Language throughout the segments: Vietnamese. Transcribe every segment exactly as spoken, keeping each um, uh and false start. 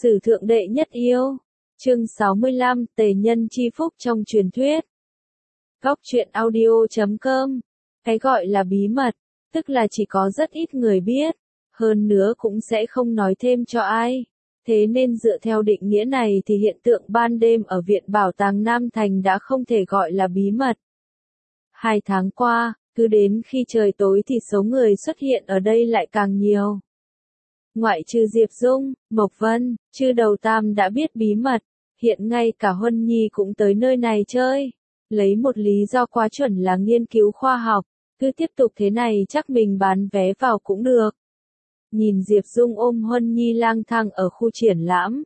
Sử thượng đệ nhất yêu. Chương sáu mươi lăm, tề nhân chi phúc trong truyền thuyết. Góc truyện audio chấm com. Cái gọi là bí mật, tức là chỉ có rất ít người biết, hơn nữa cũng sẽ không nói thêm cho ai. Thế nên dựa theo định nghĩa này thì hiện tượng ban đêm ở Viện Bảo tàng Nam Thành đã không thể gọi là bí mật. Hai tháng qua, cứ đến khi trời tối thì số người xuất hiện ở đây lại càng nhiều. Ngoại trừ Diệp Dung, Mộc Vân, Chư Đầu Tam đã biết bí mật, hiện ngay cả Huân Nhi cũng tới nơi này chơi. Lấy một lý do quá chuẩn là nghiên cứu khoa học, cứ tiếp tục thế này chắc mình bán vé vào cũng được. Nhìn Diệp Dung ôm Huân Nhi lang thang ở khu triển lãm.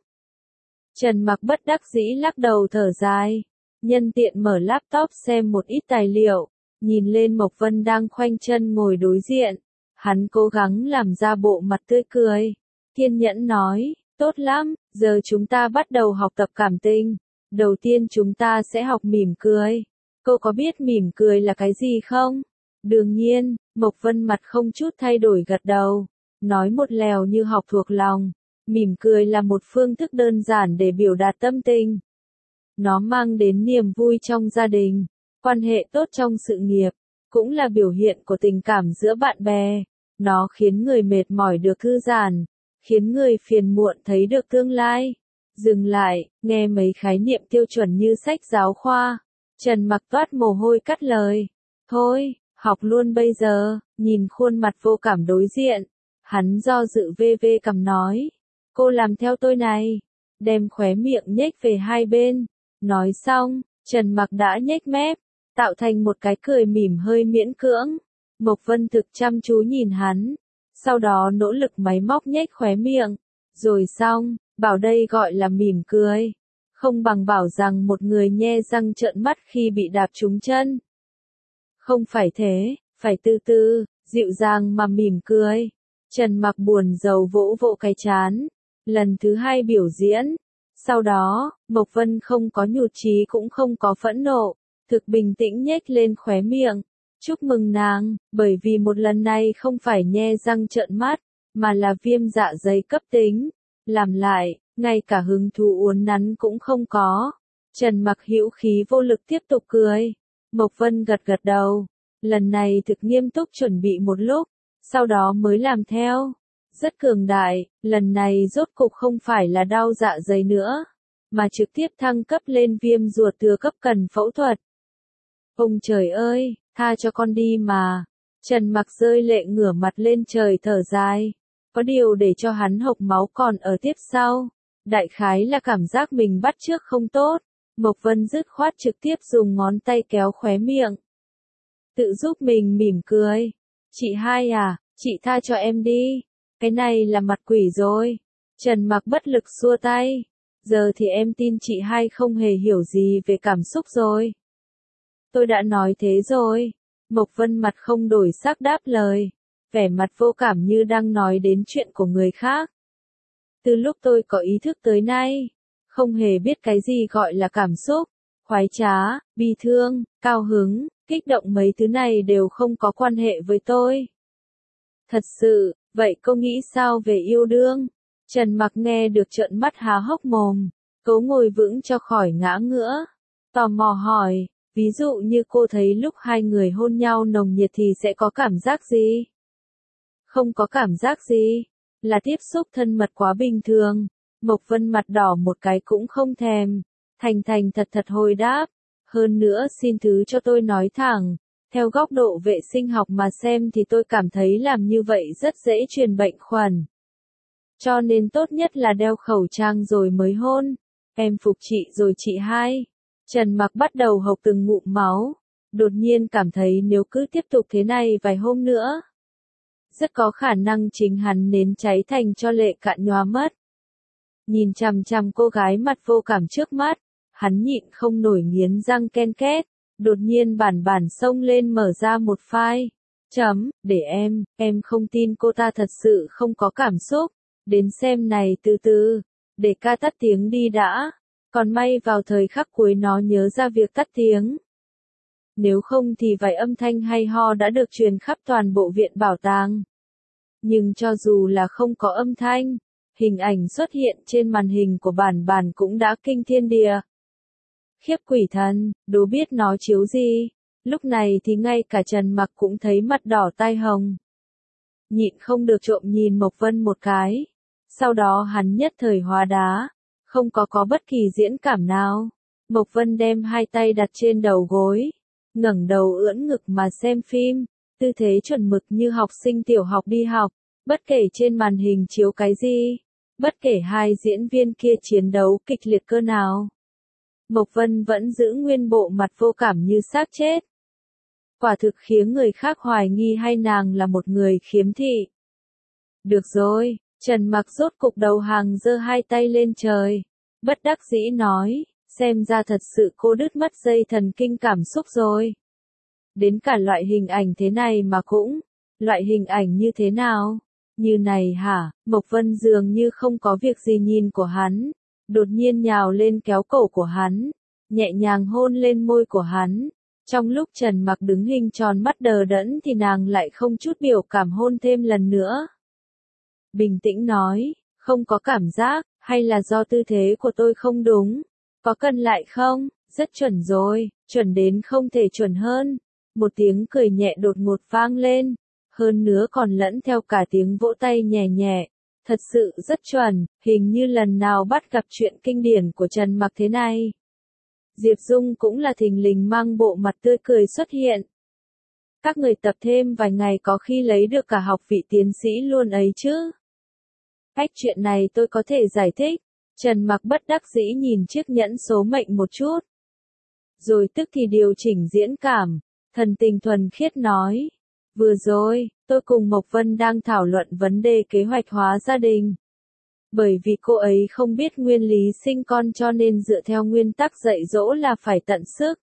Trần Mặc bất đắc dĩ lắc đầu thở dài, nhân tiện mở laptop xem một ít tài liệu, nhìn lên Mộc Vân đang khoanh chân ngồi đối diện. Hắn cố gắng làm ra bộ mặt tươi cười, kiên nhẫn nói, tốt lắm, giờ chúng ta bắt đầu học tập cảm tình. Đầu tiên chúng ta sẽ học mỉm cười. Cô có biết mỉm cười là cái gì không? Đương nhiên, Mộc Vân mặt không chút thay đổi gật đầu, nói một lèo như học thuộc lòng. Mỉm cười là một phương thức đơn giản để biểu đạt tâm tình. Nó mang đến niềm vui trong gia đình, quan hệ tốt trong sự nghiệp, cũng là biểu hiện của tình cảm giữa bạn bè. Nó khiến người mệt mỏi được thư giãn, khiến người phiền muộn thấy được tương lai. Dừng lại, nghe mấy khái niệm tiêu chuẩn như sách giáo khoa. Trần Mặc toát mồ hôi cắt lời. Thôi, học luôn bây giờ. Nhìn khuôn mặt vô cảm đối diện, hắn do dự vê vê cằm nói. Cô làm theo tôi này. Đem khóe miệng nhếch về hai bên. Nói xong, Trần Mặc đã nhếch mép, tạo thành một cái cười mỉm hơi miễn cưỡng. Mộc Vân thực chăm chú nhìn hắn, sau đó nỗ lực máy móc nhếch khóe miệng. Rồi xong, bảo đây gọi là mỉm cười, không bằng bảo rằng một người nhe răng trợn mắt khi bị đạp trúng chân. Không phải thế, phải từ từ, dịu dàng mà mỉm cười. Trần Mặc buồn rầu vỗ vỗ cái trán, lần thứ hai biểu diễn. Sau đó, Mộc Vân không có nhụt chí cũng không có phẫn nộ, thực bình tĩnh nhếch lên khóe miệng. Chúc mừng nàng, bởi vì một lần này không phải nhe răng trợn mắt, mà là viêm dạ dày cấp tính. Làm lại, ngay cả hứng thú uốn nắn cũng không có. Trần Mặc hữu khí vô lực tiếp tục cười. Mộc Vân gật gật đầu, lần này thực nghiêm túc chuẩn bị một lúc, sau đó mới làm theo. Rất cường đại, lần này rốt cục không phải là đau dạ dày nữa, mà trực tiếp thăng cấp lên viêm ruột thừa cấp cần phẫu thuật. Ông trời ơi, tha cho con đi mà. Trần Mặc rơi lệ ngửa mặt lên trời thở dài. Có điều để cho hắn hộc máu còn ở tiếp sau. Đại khái là cảm giác mình bắt chước không tốt. Mộc Vân dứt khoát trực tiếp dùng ngón tay kéo khóe miệng. Tự giúp mình mỉm cười. Chị hai à, chị tha cho em đi. Cái này là mặt quỷ rồi. Trần Mặc bất lực xua tay. Giờ thì em tin chị hai không hề hiểu gì về cảm xúc rồi. Tôi đã nói thế rồi. Mộc Vân mặt không đổi sắc đáp lời, vẻ mặt vô cảm như đang nói đến chuyện của người khác. Từ lúc tôi có ý thức tới nay, không hề biết cái gì gọi là cảm xúc, khoái trá, bi thương, cao hứng, kích động mấy thứ này đều không có quan hệ với tôi. Thật sự, vậy cô nghĩ sao về yêu đương? Trần Mặc nghe được trợn mắt há hốc mồm, cố ngồi vững cho khỏi ngã ngửa. Tò mò hỏi. Ví dụ như cô thấy lúc hai người hôn nhau nồng nhiệt thì sẽ có cảm giác gì? Không có cảm giác gì, là tiếp xúc thân mật quá bình thường. Mộc Vân mặt đỏ một cái cũng không thèm, thành thành thật thật hồi đáp. Hơn nữa xin thứ cho tôi nói thẳng, theo góc độ vệ sinh học mà xem thì tôi cảm thấy làm như vậy rất dễ truyền bệnh khuẩn. Cho nên tốt nhất là đeo khẩu trang rồi mới hôn. Em phục chị rồi chị hai. Trần Mặc bắt đầu hộc từng ngụm máu, đột nhiên cảm thấy nếu cứ tiếp tục thế này vài hôm nữa, rất có khả năng chính hắn nến cháy thành cho lệ cạn nhòa mất. Nhìn chằm chằm cô gái mặt vô cảm trước mắt, hắn nhịn không nổi nghiến răng ken két, đột nhiên bản bản xông lên mở ra một file. Chấm, để em, em không tin cô ta thật sự không có cảm xúc, đến xem này từ từ, để ca tắt tiếng đi đã. Còn may vào thời khắc cuối nó nhớ ra việc tắt tiếng. Nếu không thì vài âm thanh hay ho đã được truyền khắp toàn bộ viện bảo tàng. Nhưng cho dù là không có âm thanh, hình ảnh xuất hiện trên màn hình của bản bản cũng đã kinh thiên địa. Khiếp quỷ thần, đố biết nó chiếu gì. Lúc này thì ngay cả Trần Mặc cũng thấy mặt đỏ tai hồng. Nhịn không được trộm nhìn Mộc Vân một cái. Sau đó hắn nhất thời hóa đá, không có có bất kỳ diễn cảm nào. Mộc Vân đem hai tay đặt trên đầu gối, ngẩng đầu ưỡn ngực mà xem phim, tư thế chuẩn mực như học sinh tiểu học đi học, bất kể trên màn hình chiếu cái gì, bất kể hai diễn viên kia chiến đấu kịch liệt cơ nào. Mộc Vân vẫn giữ nguyên bộ mặt vô cảm như xác chết. Quả thực khiến người khác hoài nghi hay nàng là một người khiếm thị. Được rồi, Trần Mặc rốt cục đầu hàng giơ hai tay lên trời, bất đắc dĩ nói, xem ra thật sự cô đứt mất dây thần kinh cảm xúc rồi. Đến cả loại hình ảnh thế này mà cũng, loại hình ảnh như thế nào? Như này hả? Mộc Vân dường như không có việc gì nhìn của hắn, đột nhiên nhào lên kéo cổ của hắn, nhẹ nhàng hôn lên môi của hắn. Trong lúc Trần Mặc đứng hình tròn mắt đờ đẫn thì nàng lại không chút biểu cảm hôn thêm lần nữa. Bình tĩnh nói, không có cảm giác, hay là do tư thế của tôi không đúng? Có cần lại không? Rất chuẩn rồi, chuẩn đến không thể chuẩn hơn. Một tiếng cười nhẹ đột ngột vang lên, hơn nữa còn lẫn theo cả tiếng vỗ tay nhẹ nhẹ. Thật sự rất chuẩn, hình như lần nào bắt gặp chuyện kinh điển của Trần Mặc thế này. Diệp Dung cũng là thình lình mang bộ mặt tươi cười xuất hiện. Các người tập thêm vài ngày có khi lấy được cả học vị tiến sĩ luôn ấy chứ. Cách chuyện này tôi có thể giải thích. Trần Mặc bất đắc dĩ nhìn chiếc nhẫn số mệnh một chút. Rồi tức thì điều chỉnh diễn cảm, thần tình thuần khiết nói. Vừa rồi, tôi cùng Mộc Vân đang thảo luận vấn đề kế hoạch hóa gia đình. Bởi vì cô ấy không biết nguyên lý sinh con cho nên dựa theo nguyên tắc dạy dỗ là phải tận sức.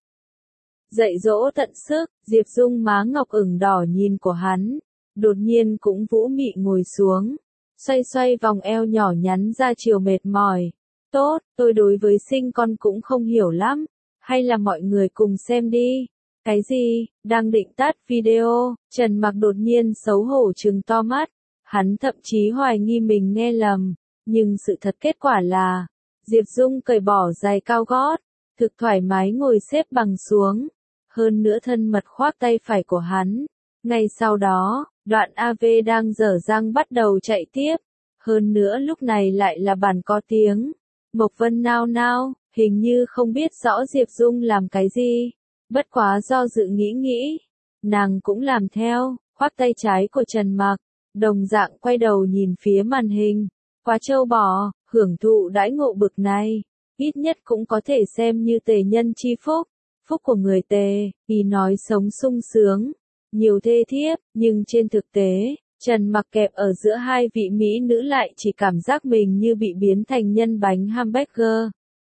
Dạy dỗ tận sức, Diệp Dung má ngọc ửng đỏ nhìn của hắn, đột nhiên cũng vũ mị ngồi xuống, xoay xoay vòng eo nhỏ nhắn ra chiều mệt mỏi. Tốt, tôi đối với sinh con cũng không hiểu lắm, hay là mọi người cùng xem đi. Cái gì? Đang định tắt video, Trần Mặc đột nhiên xấu hổ trừng to mắt, hắn thậm chí hoài nghi mình nghe lầm. Nhưng sự thật kết quả là, Diệp Dung cởi bỏ giày cao gót, thực thoải mái ngồi xếp bằng xuống, hơn nữa thân mật khoác tay phải của hắn. Ngay sau đó, đoạn a vê đang dở dang bắt đầu chạy tiếp, hơn nữa lúc này lại là bản có tiếng. Mộc Vân nao nao, hình như không biết rõ Diệp Dung làm cái gì, bất quá do dự nghĩ nghĩ, nàng cũng làm theo, khoác tay trái của Trần Mặc, đồng dạng quay đầu nhìn phía màn hình. Quá trâu bò, hưởng thụ đãi ngộ bực này, ít nhất cũng có thể xem như tề nhân chi phúc, phúc của người tề, ý nói sống sung sướng, nhiều thê thiếp, nhưng trên thực tế, Trần Mặc kẹp ở giữa hai vị mỹ nữ lại chỉ cảm giác mình như bị biến thành nhân bánh hamburger.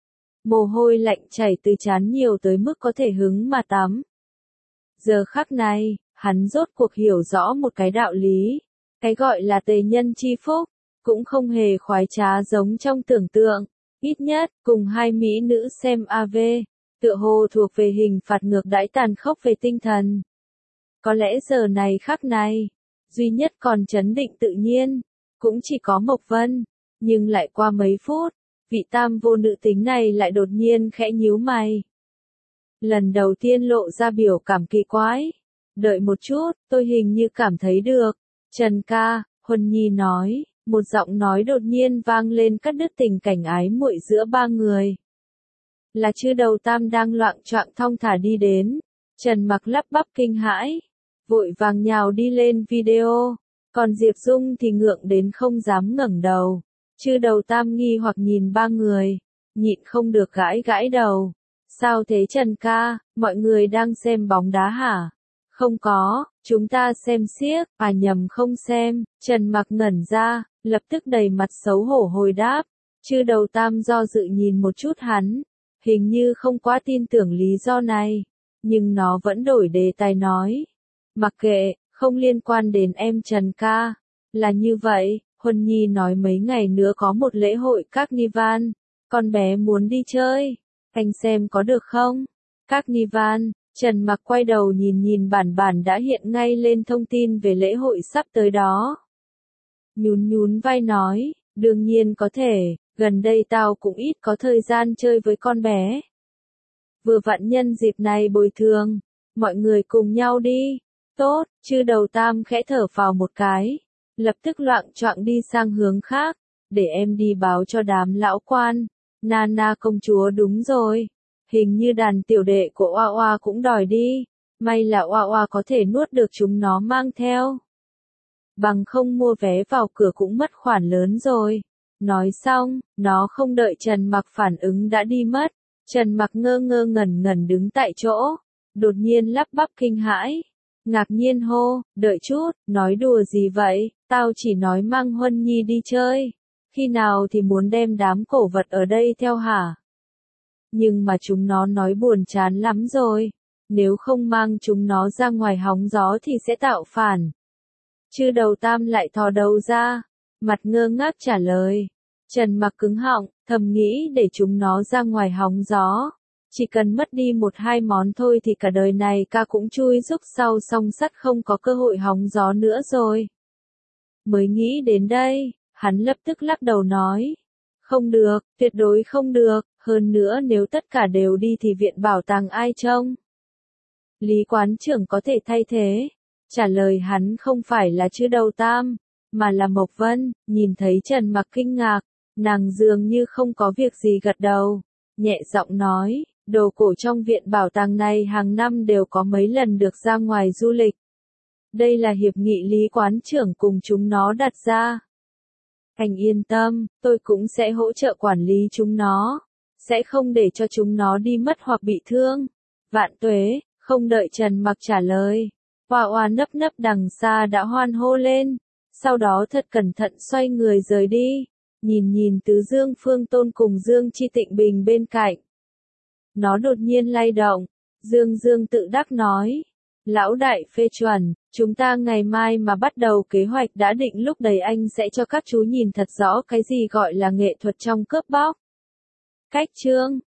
Mồ hôi lạnh chảy từ trán nhiều tới mức có thể hứng mà tắm. Giờ khắc này, hắn rốt cuộc hiểu rõ một cái đạo lý, cái gọi là tề nhân chi phúc. Cũng không hề khoái trá giống trong tưởng tượng, ít nhất, cùng hai mỹ nữ xem a vê, tựa hồ thuộc về hình phạt ngược đãi tàn khốc về tinh thần. Có lẽ giờ này khắc này, duy nhất còn trấn định tự nhiên, cũng chỉ có Mộc Vân, nhưng lại qua mấy phút, vị tam vô nữ tính này lại đột nhiên khẽ nhíu mày. Lần đầu tiên lộ ra biểu cảm kỳ quái, đợi một chút, tôi hình như cảm thấy được, Trần ca, Huân Nhi nói. Một giọng nói đột nhiên vang lên cắt đứt tình cảnh ái muội giữa ba người. Là chư đầu tam đang loạng choạng thong thả đi đến. Trần Mặc lắp bắp kinh hãi, vội vàng nhào đi lên video. Còn Diệp Dung thì ngượng đến không dám ngẩng đầu. Chư đầu tam nghi hoặc nhìn ba người, nhịn không được gãi gãi đầu. Sao thế Trần ca, mọi người đang xem bóng đá hả? Không có, chúng ta xem xiếc, à nhầm không xem. Trần Mặc ngẩn ra, lập tức đầy mặt xấu hổ hồi đáp. Chư đầu tam do dự nhìn một chút hắn, hình như không quá tin tưởng lý do này, nhưng nó vẫn đổi đề tài nói. Mặc kệ, không liên quan đến em Trần ca. Là như vậy, Huân Nhi nói mấy ngày nữa có một lễ hội Carnival, con bé muốn đi chơi, anh xem có được không? Carnival. Trần Mặc quay đầu nhìn nhìn bản bản đã hiện ngay lên thông tin về lễ hội sắp tới đó. Nhún nhún vai nói, Đương nhiên có thể, gần đây tao cũng ít có thời gian chơi với con bé. Vừa vặn nhân dịp này bồi thường, mọi người cùng nhau đi. Tốt, chư đầu tam khẽ thở phào một cái, lập tức loạng choạng đi sang hướng khác, để em đi báo cho đám lão quan. Nana công chúa đúng rồi, hình như đàn tiểu đệ của Oa Oa cũng đòi đi, may là Oa Oa có thể nuốt được chúng nó mang theo. Bằng không mua vé vào cửa cũng mất khoản lớn rồi. Nói xong, nó không đợi Trần Mặc phản ứng đã đi mất. Trần Mặc ngơ ngơ ngẩn ngẩn đứng tại chỗ, đột nhiên lắp bắp kinh hãi, ngạc nhiên hô, đợi chút, nói đùa gì vậy, tao chỉ nói mang Huân Nhi đi chơi, khi nào thì muốn đem đám cổ vật ở đây theo hả? Nhưng mà chúng nó nói buồn chán lắm rồi, nếu không mang chúng nó ra ngoài hóng gió thì sẽ tạo phản. Chư đầu tam lại thò đầu ra, mặt ngơ ngác trả lời. Trần Mặc cứng họng, thầm nghĩ để chúng nó ra ngoài hóng gió. Chỉ cần mất đi một hai món thôi thì cả đời này ca cũng chui rúc sau song sắt không có cơ hội hóng gió nữa rồi. Mới nghĩ đến đây, hắn lập tức lắc đầu nói. Không được, tuyệt đối không được, hơn nữa nếu tất cả đều đi thì viện bảo tàng ai trông? Lý quán trưởng có thể thay thế. Trả lời hắn không phải là chư đầu tam, mà là Mộc Vân. Nhìn thấy Trần Mặc kinh ngạc, nàng dường như không có việc gì gật đầu, nhẹ giọng nói, đồ cổ trong viện bảo tàng này hàng năm đều có mấy lần được ra ngoài du lịch. Đây là hiệp nghị Lý quán trưởng cùng chúng nó đặt ra. Anh yên tâm, tôi cũng sẽ hỗ trợ quản lý chúng nó, sẽ không để cho chúng nó đi mất hoặc bị thương. Vạn tuế, không đợi Trần Mặc trả lời, Oa Oa nấp nấp đằng xa đã hoan hô lên, sau đó thật cẩn thận xoay người rời đi, nhìn nhìn Tứ Dương Phương Tôn cùng Dương Chi Tịnh Bình bên cạnh. Nó đột nhiên lay động, Dương Dương tự đắc nói, lão đại phê chuẩn, chúng ta ngày mai mà bắt đầu kế hoạch đã định, lúc đấy anh sẽ cho các chú nhìn thật rõ cái gì gọi là nghệ thuật trong cướp bóc. Cách chương